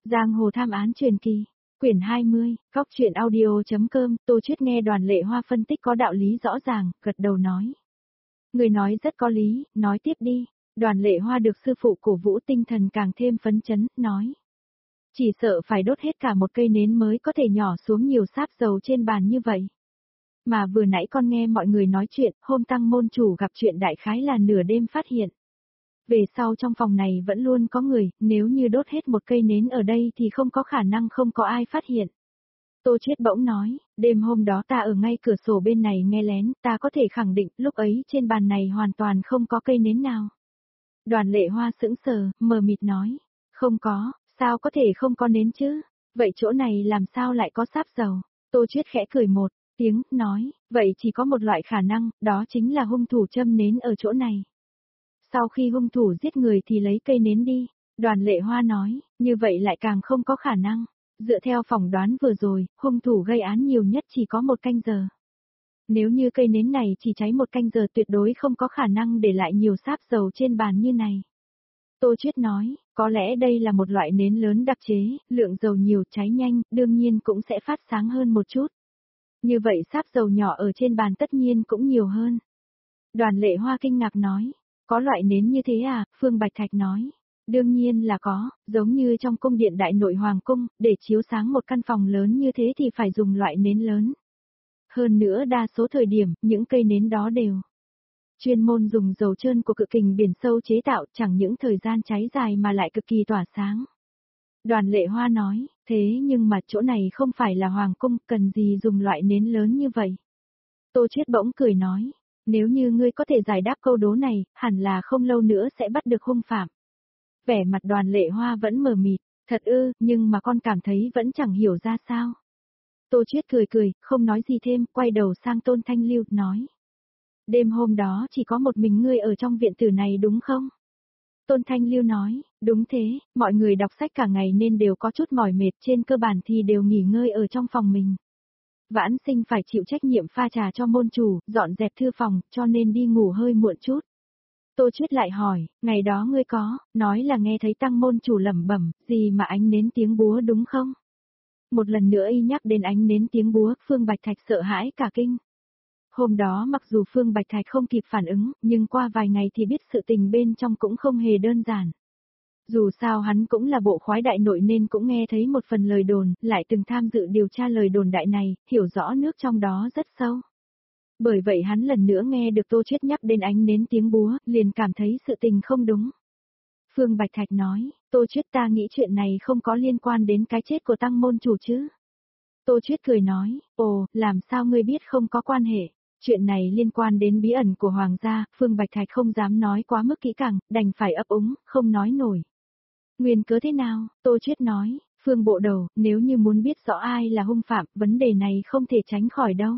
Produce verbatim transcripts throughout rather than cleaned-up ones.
Giang hồ tham án truyền kỳ, quyển hai mươi, góc truyện audio.com, Tô Chuyết nghe Đoàn Lệ Hoa phân tích có đạo lý rõ ràng, gật đầu nói. Người nói rất có lý, nói tiếp đi. Đoàn Lệ Hoa được sư phụ cổ vũ tinh thần càng thêm phấn chấn, nói. Chỉ sợ phải đốt hết cả một cây nến mới có thể nhỏ xuống nhiều sáp dầu trên bàn như vậy. Mà vừa nãy con nghe mọi người nói chuyện, hôm tăng môn chủ gặp chuyện đại khái là nửa đêm phát hiện. Về sau trong phòng này vẫn luôn có người, nếu như đốt hết một cây nến ở đây thì không có khả năng không có ai phát hiện. Tô Chuyết bỗng nói, đêm hôm đó ta ở ngay cửa sổ bên này nghe lén, ta có thể khẳng định lúc ấy trên bàn này hoàn toàn không có cây nến nào. Đoàn Lệ Hoa sững sờ, mờ mịt nói, không có, sao có thể không có nến chứ, vậy chỗ này làm sao lại có sáp dầu? Tô Chuyết khẽ cười một tiếng, nói, vậy chỉ có một loại khả năng, đó chính là hung thủ châm nến ở chỗ này. Sau khi hung thủ giết người thì lấy cây nến đi, Đoàn Lệ Hoa nói, như vậy lại càng không có khả năng. Dựa theo phỏng đoán vừa rồi, hung thủ gây án nhiều nhất chỉ có một canh giờ. Nếu như cây nến này chỉ cháy một canh giờ tuyệt đối không có khả năng để lại nhiều sáp dầu trên bàn như này. Tô Chuyết nói, có lẽ đây là một loại nến lớn đặc chế, lượng dầu nhiều cháy nhanh, đương nhiên cũng sẽ phát sáng hơn một chút. Như vậy sáp dầu nhỏ ở trên bàn tất nhiên cũng nhiều hơn. Đoàn Lệ Hoa kinh ngạc nói, có loại nến như thế à? Phương Bạch Thạch nói. Đương nhiên là có, giống như trong cung điện đại nội hoàng cung, để chiếu sáng một căn phòng lớn như thế thì phải dùng loại nến lớn. Hơn nữa đa số thời điểm, những cây nến đó đều chuyên môn dùng dầu trơn của cự kình biển sâu chế tạo, chẳng những thời gian cháy dài mà lại cực kỳ tỏa sáng. Đoàn Lệ Hoa nói, thế nhưng mà chỗ này không phải là hoàng cung, cần gì dùng loại nến lớn như vậy? Tô Chuyết bỗng cười nói, nếu như ngươi có thể giải đáp câu đố này, hẳn là không lâu nữa sẽ bắt được hung phạm. Vẻ mặt Đoàn Lệ Hoa vẫn mờ mịt, thật ư, nhưng mà con cảm thấy vẫn chẳng hiểu ra sao. Tô Chuyết cười cười, không nói gì thêm, quay đầu sang Tôn Thanh Lưu, nói. Đêm hôm đó chỉ có một mình ngươi ở trong viện tử này đúng không? Tôn Thanh Lưu nói, đúng thế, mọi người đọc sách cả ngày nên đều có chút mỏi mệt, trên cơ bản thì đều nghỉ ngơi ở trong phòng mình. Vãn Sinh phải chịu trách nhiệm pha trà cho môn chủ, dọn dẹp thư phòng, cho nên đi ngủ hơi muộn chút. Tô Chuyết lại hỏi, ngày đó ngươi có, nói là nghe thấy tăng môn chủ lẩm bẩm, gì mà ánh nến tiếng búa đúng không? Một lần nữa y nhắc đến ánh nến tiếng búa, Phương Bạch Thạch sợ hãi cả kinh. Hôm đó mặc dù Phương Bạch Thạch không kịp phản ứng, nhưng qua vài ngày thì biết sự tình bên trong cũng không hề đơn giản. Dù sao hắn cũng là bộ khoái đại nội nên cũng nghe thấy một phần lời đồn, lại từng tham dự điều tra lời đồn đại này, hiểu rõ nước trong đó rất sâu. Bởi vậy hắn lần nữa nghe được Tô Chuyết nhắc đến ánh nến tiếng búa, liền cảm thấy sự tình không đúng. Phương Bạch Thạch nói, Tô Chuyết ta nghĩ chuyện này không có liên quan đến cái chết của tăng môn chủ chứ. Tô Chuyết cười nói, ồ, làm sao ngươi biết không có quan hệ, chuyện này liên quan đến bí ẩn của Hoàng gia, Phương Bạch Thạch không dám nói quá mức kỹ càng, đành phải ấp úng, không nói nổi. Nguyên cớ thế nào, Tô Chuyết nói, Phương bộ đầu, nếu như muốn biết rõ ai là hung phạm, vấn đề này không thể tránh khỏi đâu.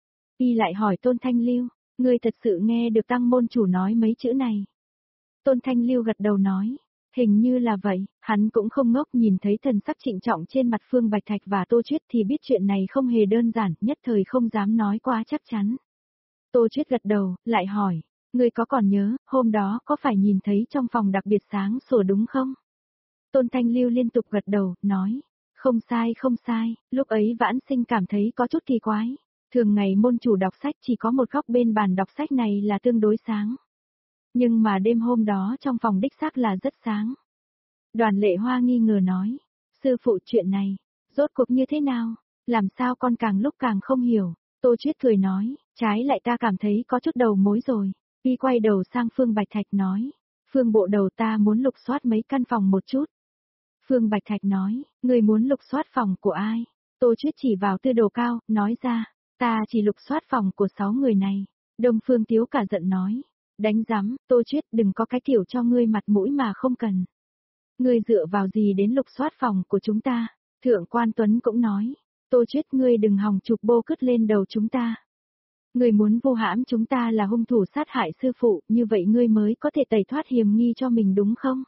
Y lại hỏi Tôn Thanh Lưu, ngươi thật sự nghe được tăng môn chủ nói mấy chữ này. Tôn Thanh Lưu gật đầu nói, hình như là vậy, hắn cũng không ngốc, nhìn thấy thần sắc trịnh trọng trên mặt Phương Bạch Thạch và Tô Chuyết thì biết chuyện này không hề đơn giản, nhất thời không dám nói quá chắc chắn. Tô Chuyết gật đầu, lại hỏi, ngươi có còn nhớ, hôm đó có phải nhìn thấy trong phòng đặc biệt sáng sủa đúng không? Tôn Thanh Lưu liên tục gật đầu, nói, không sai không sai, lúc ấy Vãn Sinh cảm thấy có chút kỳ quái. Thường ngày môn chủ đọc sách chỉ có một góc bên bàn đọc sách này là tương đối sáng. Nhưng mà đêm hôm đó trong phòng đích xác là rất sáng. Đoàn Lệ Hoa nghi ngờ nói, sư phụ chuyện này, rốt cuộc như thế nào, làm sao con càng lúc càng không hiểu. Tô Chuyết cười nói, trái lại ta cảm thấy có chút đầu mối rồi. Y quay đầu sang Phương Bạch Thạch nói, Phương bộ đầu ta muốn lục soát mấy căn phòng một chút. Phương Bạch Thạch nói, người muốn lục soát phòng của ai? Tô Chuyết chỉ vào Tư Đồ Cao, nói ra. Ta chỉ lục soát phòng của sáu người này. Đông Phương Tiếu cả giận nói. Đánh giám, Tô Chuyết đừng có cái kiểu cho ngươi mặt mũi mà không cần. Ngươi dựa vào gì đến lục soát phòng của chúng ta? Thượng quan Tuấn cũng nói. Tô Chuyết ngươi đừng hòng chụp bô cứt lên đầu chúng ta. Ngươi muốn vu hãm chúng ta là hung thủ sát hại sư phụ, như vậy ngươi mới có thể tẩy thoát hiểm nghi cho mình đúng không?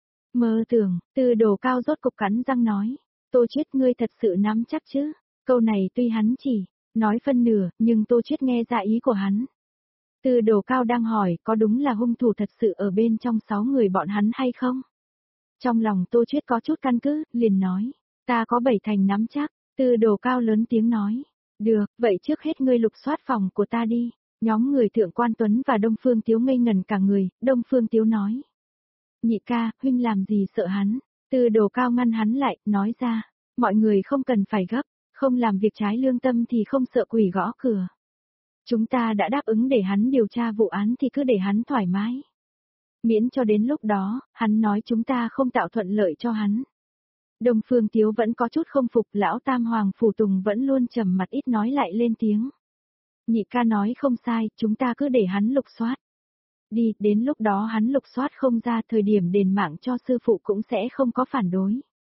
Mơ tưởng, Tư Đồ Cao rốt cục cắn răng nói. Tô Chuyết ngươi thật sự nắm chắc chứ? Câu này tuy hắn chỉ nói phân nửa, nhưng Tô Chuyết nghe ra ý của hắn. Tư Đồ Cao đang hỏi có đúng là hung thủ thật sự ở bên trong sáu người bọn hắn hay không? Trong lòng Tô Chuyết có chút căn cứ, liền nói, ta có bảy thành nắm chắc, Tư Đồ Cao lớn tiếng nói, được, vậy trước hết ngươi lục soát phòng của ta đi. Nhóm người Thượng Quan Tuấn và Đông Phương Tiếu ngây ngẩn cả người, Đông Phương Tiếu nói. Nhị ca, huynh làm gì sợ hắn? Tư Đồ Cao ngăn hắn lại, nói ra, mọi người không cần phải gấp, không làm việc trái lương tâm thì không sợ quỷ gõ cửa. Chúng ta đã đáp ứng để hắn điều tra vụ án thì cứ để hắn thoải mái. Miễn cho đến lúc đó, hắn nói chúng ta không tạo thuận lợi cho hắn. Đông Phương Tiếu vẫn có chút không phục, lão Tam Hoàng Phủ Tùng vẫn luôn trầm mặt ít nói lại lên tiếng. Nhị ca nói không sai, chúng ta cứ để hắn lục soát. Đi, đến lúc đó hắn lục soát không ra, thời điểm đền mạng cho sư phụ cũng sẽ không có phản đối.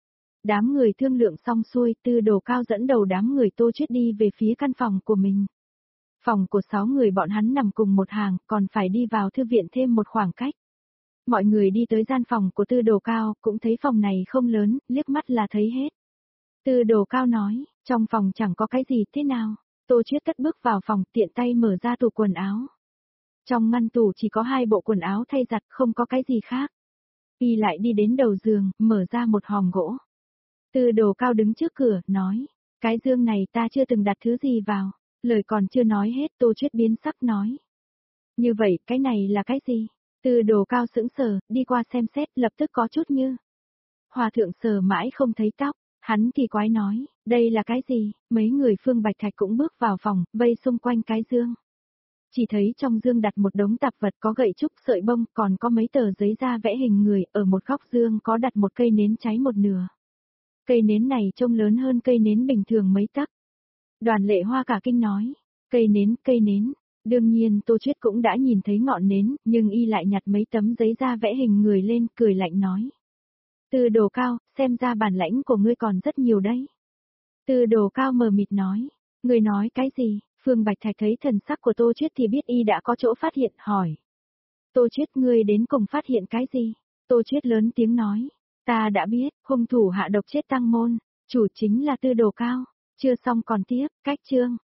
Đám người thương lượng xong xuôi, Tư Đồ Cao dẫn đầu đám người Tô Chuyết đi về phía căn phòng của mình. Phòng của sáu người bọn hắn nằm cùng một hàng, còn phải đi vào thư viện thêm một khoảng cách. Mọi người đi tới gian phòng của Tư Đồ Cao, cũng thấy phòng này không lớn, liếc mắt là thấy hết. Tư Đồ Cao nói, trong phòng chẳng có cái gì thế nào. Tô Chuyết cất bước vào phòng, tiện tay mở ra tủ quần áo. Trong ngăn tủ chỉ có hai bộ quần áo thay giặt, không có cái gì khác. Y lại đi đến đầu giường, mở ra một hòm gỗ. Tư Đồ Cao đứng trước cửa, nói, cái dương này ta chưa từng đặt thứ gì vào. Lời còn chưa nói hết, Tô Chuyết biến sắc nói. Như vậy, cái này là cái gì? Tư Đồ Cao sững sờ, đi qua xem xét, lập tức có chút như. Hòa thượng sờ mãi không thấy tóc, hắn kỳ quái nói, đây là cái gì? Mấy người Phương Bạch Thạch cũng bước vào phòng, vây xung quanh cái dương. Chỉ thấy trong dương đặt một đống tạp vật có gậy trúc, sợi bông, còn có mấy tờ giấy da vẽ hình người, ở một góc dương có đặt một cây nến cháy một nửa. Cây nến này trông lớn hơn cây nến bình thường mấy tấc. Đoàn Lệ Hoa cả kinh nói, cây nến, cây nến. Đương nhiên Tô Chuyết cũng đã nhìn thấy ngọn nến, nhưng y lại nhặt mấy tấm giấy da vẽ hình người lên, cười lạnh nói. Tư Đồ Cao, xem ra bản lãnh của ngươi còn rất nhiều đấy. Tư Đồ Cao mờ mịt nói, ngươi nói cái gì? Phương Bạch Thạch thấy thần sắc của Tô Chuyết thì biết y đã có chỗ phát hiện, hỏi. Tô Chuyết, ngươi đến cùng phát hiện cái gì? Tô Chuyết lớn tiếng nói, ta đã biết, hung thủ hạ độc chết Tăng Môn, chủ chính là Tư Đồ Cao. Chưa xong còn tiếp, cách chương.